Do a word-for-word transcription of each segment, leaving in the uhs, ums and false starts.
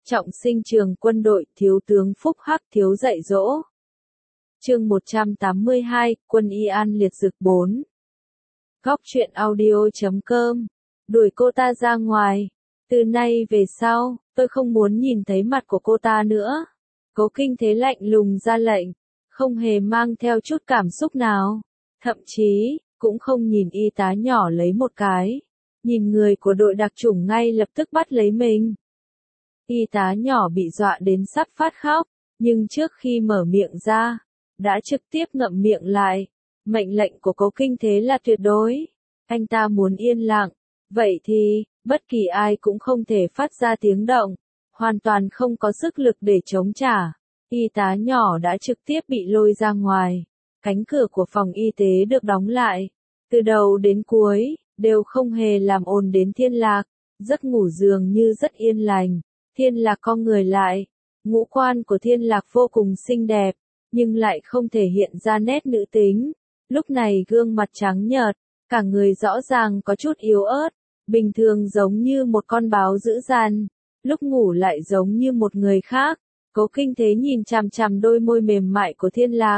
Trọng sinh trường quân đội, thiếu tướng Phúc Hắc thiếu dạy dỗ. Chương một trăm tám mươi hai, Quân y an liệt dực bốn. Góc truyện audio chấm com. Đuổi cô ta ra ngoài. Từ nay về sau, tôi không muốn nhìn thấy mặt của cô ta nữa. Cố Kinh Thế lạnh lùng ra lệnh, không hề mang theo chút cảm xúc nào. Thậm chí, cũng không nhìn y tá nhỏ lấy một cái. Nhìn người của đội đặc chủng ngay lập tức bắt lấy mình. Y tá nhỏ bị dọa đến sắp phát khóc, nhưng trước khi mở miệng ra, đã trực tiếp ngậm miệng lại. Mệnh lệnh của Cố Kinh Thế là tuyệt đối. Anh ta muốn yên lặng, vậy thì, bất kỳ ai cũng không thể phát ra tiếng động, hoàn toàn không có sức lực để chống trả. Y tá nhỏ đã trực tiếp bị lôi ra ngoài. Cánh cửa của phòng y tế được đóng lại. Từ đầu đến cuối, đều không hề làm ồn đến Thiên Lạc. Giấc ngủ dường như rất yên lành. Thiên Lạc cong người lại. Ngũ quan của Thiên Lạc vô cùng xinh đẹp, nhưng lại không thể hiện ra nét nữ tính. Lúc này gương mặt trắng nhợt, cả người rõ ràng có chút yếu ớt, bình thường giống như một con báo dữ dằn, lúc ngủ lại giống như một người khác. Cố Kinh Thế nhìn chằm chằm đôi môi mềm mại của Thiên Lạc.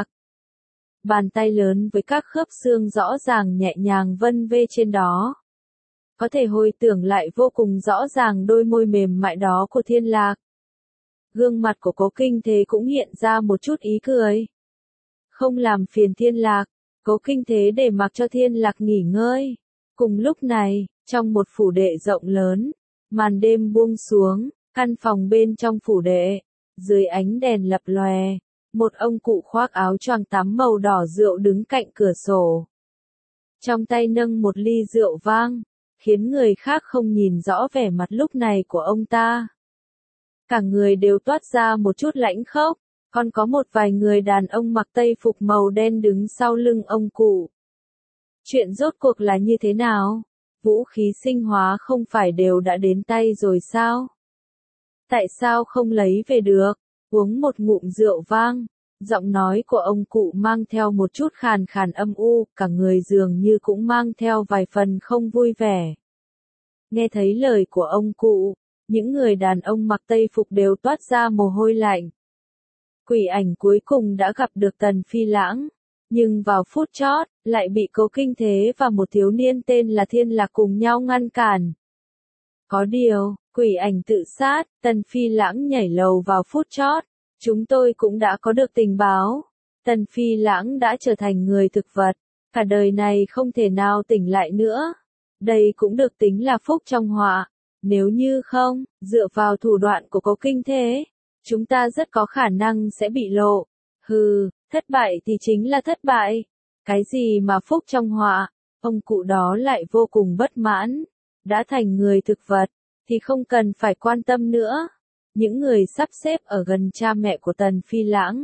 Bàn tay lớn với các khớp xương rõ ràng nhẹ nhàng vân vê trên đó. Có thể hồi tưởng lại vô cùng rõ ràng đôi môi mềm mại đó của Thiên Lạc. Gương mặt của Cố Kinh Thế cũng hiện ra một chút ý cười. Không làm phiền Thiên Lạc, Cố Kinh Thế để mặc cho Thiên Lạc nghỉ ngơi. Cùng lúc này, trong một phủ đệ rộng lớn, màn đêm buông xuống, căn phòng bên trong phủ đệ, dưới ánh đèn lập lòe, một ông cụ khoác áo choàng tắm màu đỏ rượu đứng cạnh cửa sổ. Trong tay nâng một ly rượu vang, khiến người khác không nhìn rõ vẻ mặt lúc này của ông ta. Cả người đều toát ra một chút lãnh khốc, còn có một vài người đàn ông mặc tây phục màu đen đứng sau lưng ông cụ. Chuyện rốt cuộc là như thế nào? Vũ khí sinh hóa không phải đều đã đến tay rồi sao? Tại sao không lấy về được? Uống một ngụm rượu vang, giọng nói của ông cụ mang theo một chút khàn khàn âm u, cả người dường như cũng mang theo vài phần không vui vẻ. Nghe thấy lời của ông cụ, những người đàn ông mặc tây phục đều toát ra mồ hôi lạnh. Quỷ ảnh cuối cùng đã gặp được Tần Phi Lãng, nhưng vào phút chót, lại bị Cố Kinh Thế và một thiếu niên tên là Thiên Lạc cùng nhau ngăn cản. Có điều, quỷ ảnh tự sát, Tần Phi Lãng nhảy lầu vào phút chót. Chúng tôi cũng đã có được tình báo. Tần Phi Lãng đã trở thành người thực vật, cả đời này không thể nào tỉnh lại nữa. Đây cũng được tính là phúc trong họa. Nếu như không, dựa vào thủ đoạn của Cố Kinh Thế, chúng ta rất có khả năng sẽ bị lộ. Hừ, thất bại thì chính là thất bại. Cái gì mà phúc trong họa? Ông cụ đó lại vô cùng bất mãn. Đã thành người thực vật, thì không cần phải quan tâm nữa. Những người sắp xếp ở gần cha mẹ của Tần Phi Lãng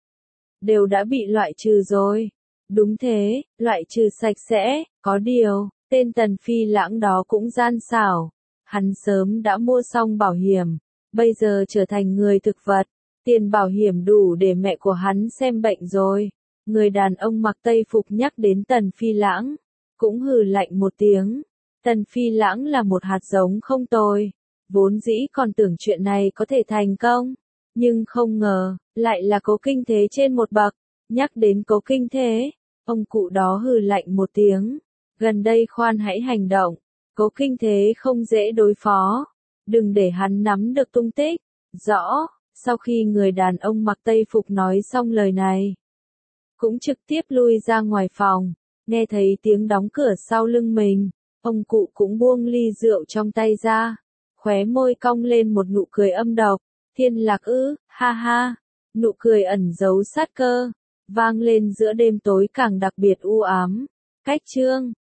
đều đã bị loại trừ rồi. Đúng thế, loại trừ sạch sẽ, có điều, tên Tần Phi Lãng đó cũng gian xảo. Hắn sớm đã mua xong bảo hiểm, bây giờ trở thành người thực vật, tiền bảo hiểm đủ để mẹ của hắn xem bệnh rồi. Người đàn ông mặc tây phục nhắc đến Tần Phi Lãng, cũng hừ lạnh một tiếng. Tần Phi Lãng là một hạt giống không tồi. Vốn dĩ còn tưởng chuyện này có thể thành công, nhưng không ngờ, lại là Cố Kinh Thế trên một bậc. Nhắc đến Cố Kinh Thế, ông cụ đó hừ lạnh một tiếng. Gần đây khoan hãy hành động, Cố Kinh Thế không dễ đối phó. Đừng để hắn nắm được tung tích. Rõ, sau khi người đàn ông mặc tây phục nói xong lời này, cũng trực tiếp lui ra ngoài phòng. Nghe thấy tiếng đóng cửa sau lưng mình, ông cụ cũng buông ly rượu trong tay ra. Khóe môi cong lên một nụ cười âm độc. Thiên Lạc ư, ha ha. Nụ cười ẩn giấu sát cơ, vang lên giữa đêm tối càng đặc biệt u ám. Cách chương